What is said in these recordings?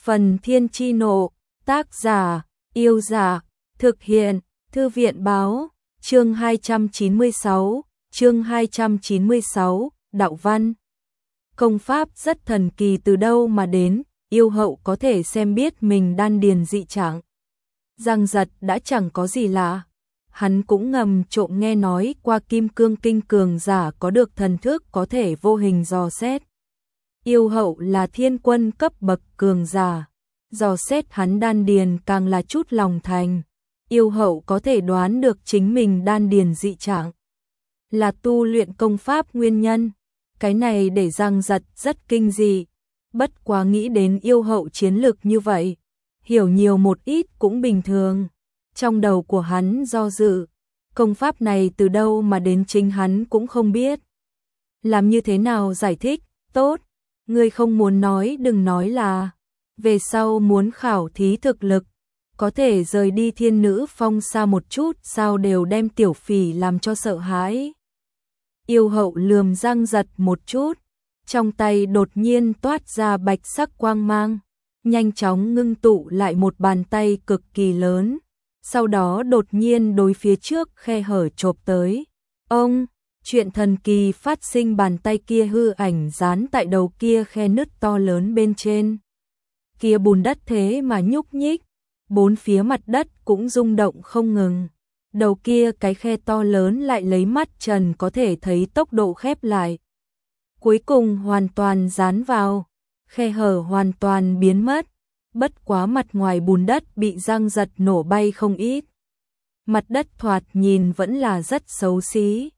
Phần Thiên Chi Nộ, tác giả, Yêu Giả, thực hiện, Thư viện Báo, chương 296, Đạo Văn. Công pháp rất thần kỳ từ đâu mà đến, yêu hậu có thể xem biết mình đan điền dị trạng. Giang Giật đã chẳng có gì lạ, hắn cũng ngầm trộm nghe nói qua Kim Cương Kinh cường giả có được thần thức có thể vô hình dò xét. Yêu hậu là thiên quân cấp bậc cường giả, dò xét hắn đan điền càng là chút lòng thành. Yêu hậu có thể đoán được chính mình đan điền dị trạng là tu luyện công pháp nguyên nhân. Cái này để Giang Giật rất kinh dị, bất quá nghĩ đến yêu hậu chiến lực như vậy, hiểu nhiều một ít cũng bình thường. Trong đầu của hắn do dự, công pháp này từ đâu mà đến chính hắn cũng không biết. Làm như thế nào giải thích? Tốt, ngươi không muốn nói đừng nói là về sau muốn khảo thí thực lực, có thể rời đi Thiên Nữ Phong xa một chút, sao đều đem Tiểu Phỉ làm cho sợ hãi. Yêu hậu lườm Giang Giật một chút, trong tay đột nhiên toát ra bạch sắc quang mang, nhanh chóng ngưng tụ lại một bàn tay cực kỳ lớn, sau đó đột nhiên đối phía trước khe hở chộp tới. Ông, chuyện thần kỳ phát sinh, bàn tay kia hư ảnh dán tại đầu kia khe nứt to lớn bên trên. Kia bùn đất thế mà nhúc nhích, bốn phía mặt đất cũng rung động không ngừng. Đầu kia cái khe to lớn lại lấy mắt trần có thể thấy tốc độ khép lại. Cuối cùng hoàn toàn dán vào, khe hở hoàn toàn biến mất, bất quá mặt ngoài bùn đất bị Giang Giật nổ bay không ít. Mặt đất thoạt nhìn vẫn là rất xấu xí.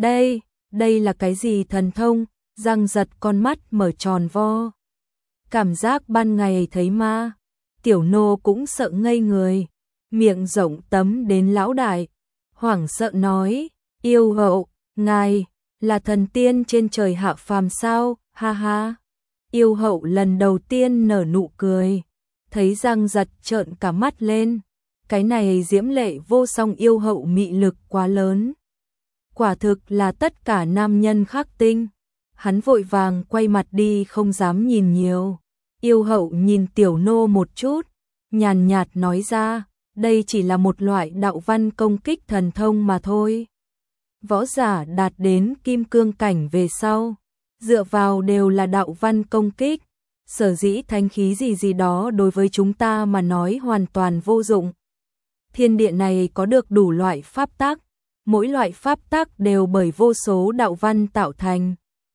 Đây là cái gì thần thông? Giang Giật con mắt mở tròn vo. Cảm giác ban ngày thấy ma. Tiểu nô cũng sợ ngây người, miệng rộng tấm đến lão đại, hoảng sợ nói, yêu hậu, ngài, là thần tiên trên trời hạ phàm sao, ha ha. Yêu hậu lần đầu tiên nở nụ cười, thấy Giang Giật trợn cả mắt lên, cái này diễm lệ vô song yêu hậu mị lực quá lớn. Quả thực là tất cả nam nhân khắc tinh, hắn vội vàng quay mặt đi không dám nhìn nhiều. Yêu hậu nhìn tiểu nô một chút, nhàn nhạt nói ra, đây chỉ là một loại đạo văn công kích thần thông mà thôi. Võ giả đạt đến kim cương cảnh về sau, dựa vào đều là đạo văn công kích, sở dĩ thánh khí gì đó đối với chúng ta mà nói hoàn toàn vô dụng. Thiên địa này có được đủ loại pháp tắc, mỗi loại pháp tắc đều bởi vô số đạo văn tạo thành.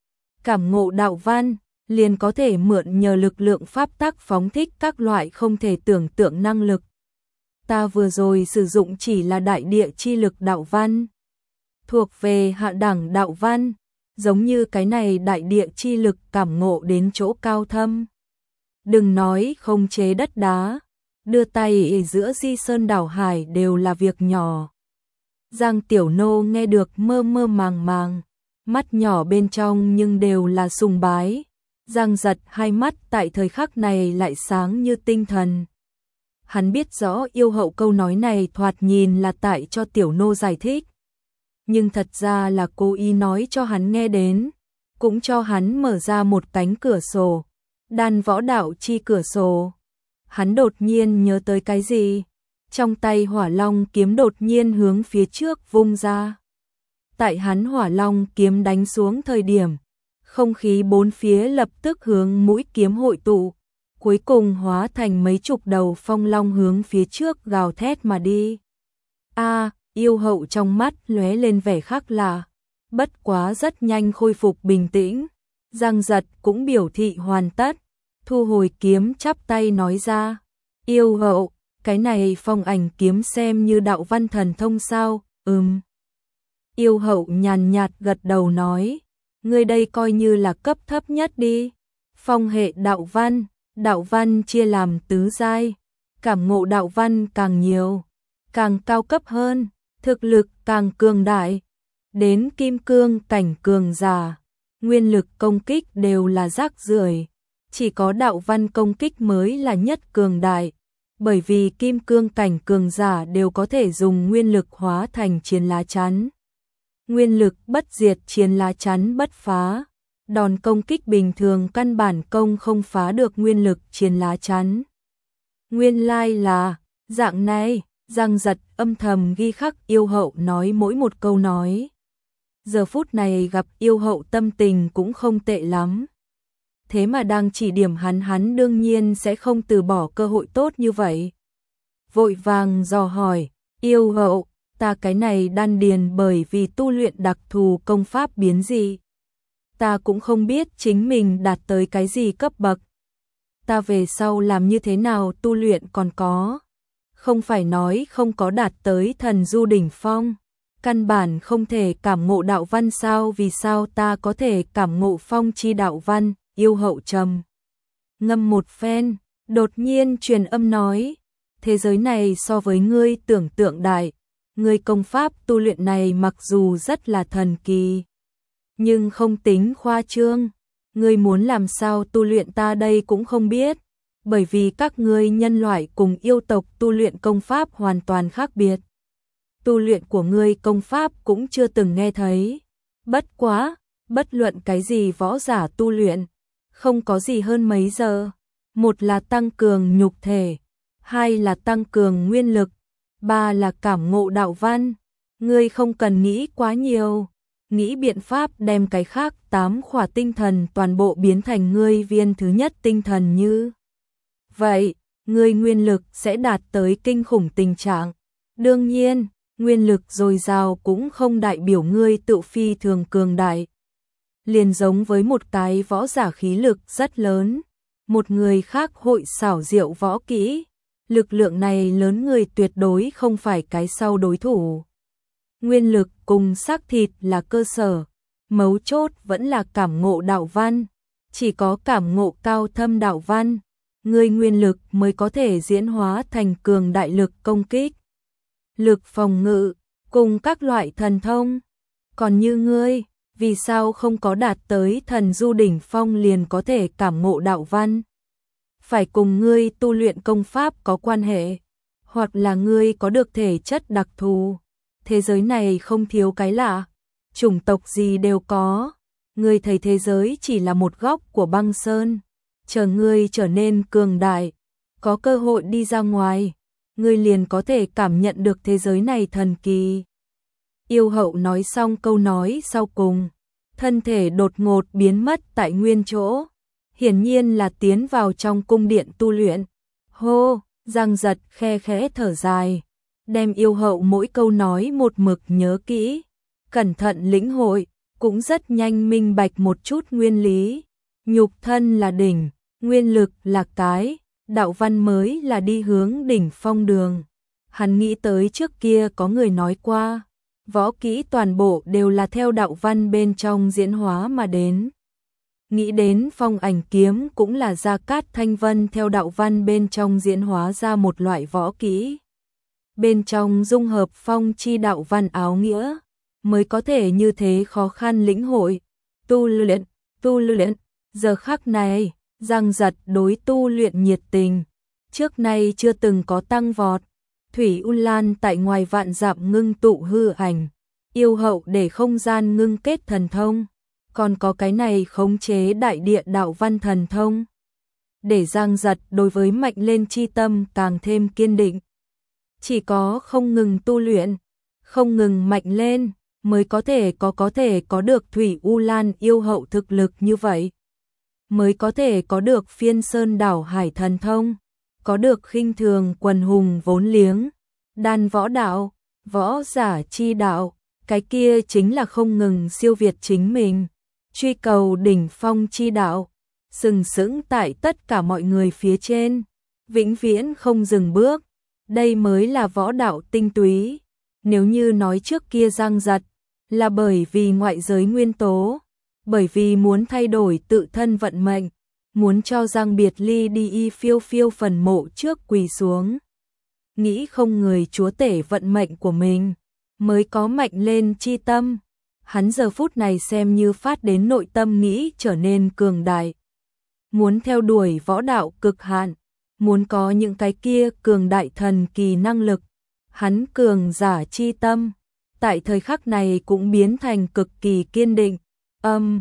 Cảm ngộ đạo văn liền có thể mượn nhờ lực lượng pháp tắc phóng thích các loại không thể tưởng tượng năng lực. Ta vừa rồi sử dụng chỉ là đại địa chi lực đạo văn, thuộc về hạ đẳng đạo văn, giống như cái này đại địa chi lực cảm ngộ đến chỗ cao thâm. Đừng nói khống chế đất đá, đưa tay ở giữa di sơn đảo hải đều là việc nhỏ. Giang Tiểu Nô nghe được mơ mơ màng màng, mắt nhỏ bên trong nhưng đều là sùng bái. Giang Giật hai mắt tại thời khắc này lại sáng như tinh thần. Hắn biết rõ yêu hậu câu nói này thoạt nhìn là tại cho Tiểu Nô giải thích, nhưng thật ra là cố ý nói cho hắn nghe đến, cũng cho hắn mở ra một cánh cửa sổ, đan võ đạo chi cửa sổ. Hắn đột nhiên nhớ tới cái gì, trong tay hỏa long kiếm đột nhiên hướng phía trước vung ra. Tại hắn hỏa long kiếm đánh xuống thời điểm, không khí bốn phía lập tức hướng mũi kiếm hội tụ, cuối cùng hóa thành mấy chục đầu phong long hướng phía trước gào thét mà đi. Yêu hậu trong mắt lóe lên vẻ khác lạ, bất quá rất nhanh khôi phục bình tĩnh. Giang Giật cũng biểu thị hoàn tất, thu hồi kiếm chắp tay nói ra, yêu hậu, cái này phong ảnh kiếm xem như đạo văn thần thông sao? Yêu hậu nhàn nhạt gật đầu nói, ngươi đây coi như là cấp thấp nhất đi. Phong hệ đạo văn chia làm tứ giai, cảm ngộ đạo văn càng nhiều, càng cao cấp hơn, thực lực càng cường đại. Đến kim cương cảnh cường giả, nguyên lực công kích đều là rác rưởi, chỉ có đạo văn công kích mới là nhất cường đại, bởi vì kim cương cảnh cường giả đều có thể dùng nguyên lực hóa thành chiến lá chắn. Nguyên lực bất diệt, chiến lá chắn bất phá. đòn công kích bình thường căn bản công không phá được nguyên lực chiến lá chắn. Nguyên lai là dạng này, Giang Giật âm thầm ghi khắc yêu hậu nói mỗi một câu nói. Giờ phút này gặp yêu hậu tâm tình cũng không tệ lắm. Thế mà đang chỉ điểm hắn đương nhiên sẽ không từ bỏ cơ hội tốt như vậy. Vội vàng dò hỏi, yêu hậu, ta cái này đan điền bởi vì tu luyện đặc thù công pháp biến dị. Ta cũng không biết chính mình đạt tới cái gì cấp bậc. Ta về sau làm như thế nào tu luyện còn có. Không phải nói không có đạt tới thần du đỉnh phong. Căn bản không thể cảm ngộ đạo văn sao, vì sao ta có thể cảm ngộ phong chi đạo văn. Yêu hậu trầm ngâm một phen, đột nhiên truyền âm nói, thế giới này so với ngươi tưởng tượng đại, ngươi công pháp tu luyện này mặc dù rất là thần kỳ, nhưng không tính khoa trương, ngươi muốn làm sao tu luyện ta đây cũng không biết, bởi vì các ngươi nhân loại cùng yêu tộc tu luyện công pháp hoàn toàn khác biệt. Tu luyện của ngươi công pháp cũng chưa từng nghe thấy, bất quá, bất luận cái gì võ giả tu luyện, không có gì hơn mấy giờ. Một là tăng cường nhục thể, hai là tăng cường nguyên lực, ba là cảm ngộ đạo văn. Ngươi không cần nghĩ quá nhiều, nghĩ biện pháp đem cái khác 8 khỏa tinh thần toàn bộ biến thành ngươi viên thứ nhất tinh thần như. Vậy, ngươi nguyên lực sẽ đạt tới kinh khủng tình trạng. Đương nhiên, nguyên lực dồi dào cũng không đại biểu ngươi tự phi thường cường đại. Liền giống với một cái võ giả khí lực rất lớn, một người khác hội xảo diệu võ kỹ, lực lượng này lớn người tuyệt đối không phải cái sau đối thủ. Nguyên lực cùng xác thịt là cơ sở, mấu chốt vẫn là cảm ngộ đạo văn, chỉ có cảm ngộ cao thâm đạo văn, người nguyên lực mới có thể diễn hóa thành cường đại lực công kích, lực phòng ngự, cùng các loại thần thông. Còn như ngươi, vì sao không có đạt tới thần du đỉnh phong liền có thể cảm ngộ đạo văn? Phải cùng ngươi tu luyện công pháp có quan hệ, hoặc là ngươi có được thể chất đặc thù. Thế giới này không thiếu cái lạ, chủng tộc gì đều có. Ngươi thấy thế giới chỉ là một góc của băng sơn, chờ ngươi trở nên cường đại, có cơ hội đi ra ngoài, ngươi liền có thể cảm nhận được thế giới này thần kỳ. Yêu hậu nói xong câu nói sau cùng, thân thể đột ngột biến mất tại nguyên chỗ, hiển nhiên là tiến vào trong cung điện tu luyện. Hô, Giang Giật khe khẽ thở dài, đem yêu hậu mỗi câu nói một mực nhớ kỹ, cẩn thận lĩnh hội, cũng rất nhanh minh bạch một chút nguyên lý. Nhục thân là đỉnh, nguyên lực là cái, đạo văn mới là đi hướng đỉnh phong đường. Hắn nghĩ tới trước kia có người nói qua, võ kỹ toàn bộ đều là theo đạo văn bên trong diễn hóa mà đến. Nghĩ đến phong ảnh kiếm cũng là Gia Cát Thanh Vân theo đạo văn bên trong diễn hóa ra một loại võ kỹ. Bên trong dung hợp phong chi đạo văn áo nghĩa, mới có thể như thế khó khăn lĩnh hội. Tu luyện, giờ khắc này, Giang Giật đối tu luyện nhiệt tình, trước nay chưa từng có tăng vọt. Thủy U Lan tại ngoài vạn dặm ngưng tụ hư ảnh, yêu hậu để không gian ngưng kết thần thông, còn có cái này khống chế đại địa đạo văn thần thông. Để Giang Giật đối với mạnh lên chi tâm càng thêm kiên định. Chỉ có không ngừng tu luyện, không ngừng mạnh lên, mới có thể có được Thủy U Lan yêu hậu thực lực như vậy. Mới có thể có được phiên sơn đảo hải thần thông, có được khinh thường quần hùng vốn liếng, đan võ đạo, võ giả chi đạo, cái kia chính là không ngừng siêu việt chính mình, truy cầu đỉnh phong chi đạo, sừng sững tại tất cả mọi người phía trên, vĩnh viễn không dừng bước, đây mới là võ đạo tinh túy. Nếu như nói trước kia Giang Giật là bởi vì ngoại giới nguyên tố, bởi vì muốn thay đổi tự thân vận mệnh, muốn cho Giang Biệt Ly đi y phiêu phiêu phần mộ trước quỳ xuống. Nghĩ không người chúa tể vận mệnh của mình, mới có mạnh lên chi tâm. Hắn giờ phút này xem như phát đến nội tâm nghĩ trở nên cường đại. Muốn theo đuổi võ đạo cực hạn, muốn có những cái kia cường đại thần kỳ năng lực. Hắn cường giả chi tâm, tại thời khắc này cũng biến thành cực kỳ kiên định.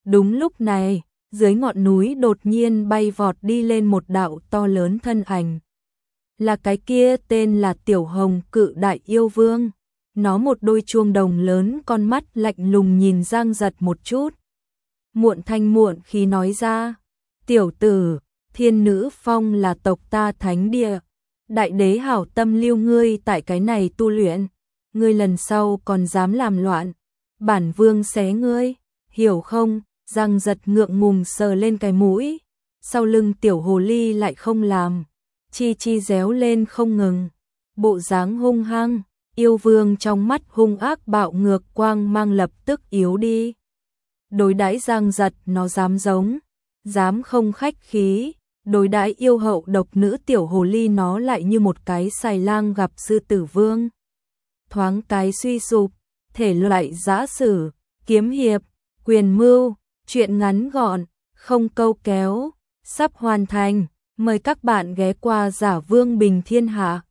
Đúng lúc này, dưới ngọn núi đột nhiên bay vọt đi lên một đạo to lớn thân ảnh. Là cái kia tên là Tiểu Hồng Cự Đại Yêu Vương. Nó một đôi chuông đồng lớn, con mắt lạnh lùng nhìn Giang Giật một chút. Muộn thanh muộn khí nói ra, tiểu tử, Thiên Nữ Phong là tộc ta thánh địa. Đại đế hảo tâm lưu ngươi tại cái này tu luyện. Ngươi lần sau còn dám làm loạn, bản vương xé ngươi, hiểu không? Giang Giật ngượng ngùng sờ lên cái mũi. Sau lưng tiểu hồ ly lại không làm, chi chi réo lên không ngừng. Bộ dáng hung hăng, yêu vương trong mắt hung ác bạo ngược, quang mang lập tức yếu đi. Đối đãi Giang Giật nó dám giống, dám không khách khí. Đối đãi yêu hậu độc nữ tiểu hồ ly nó lại như một cái xài lang gặp sư tử vương. Thoáng cái suy sụp, thể loại giã sử, kiếm hiệp, quyền mưu, chuyện ngắn gọn, không câu kéo, sắp hoàn thành. Mời các bạn ghé qua Giả Vương Bình Thiên Hạ.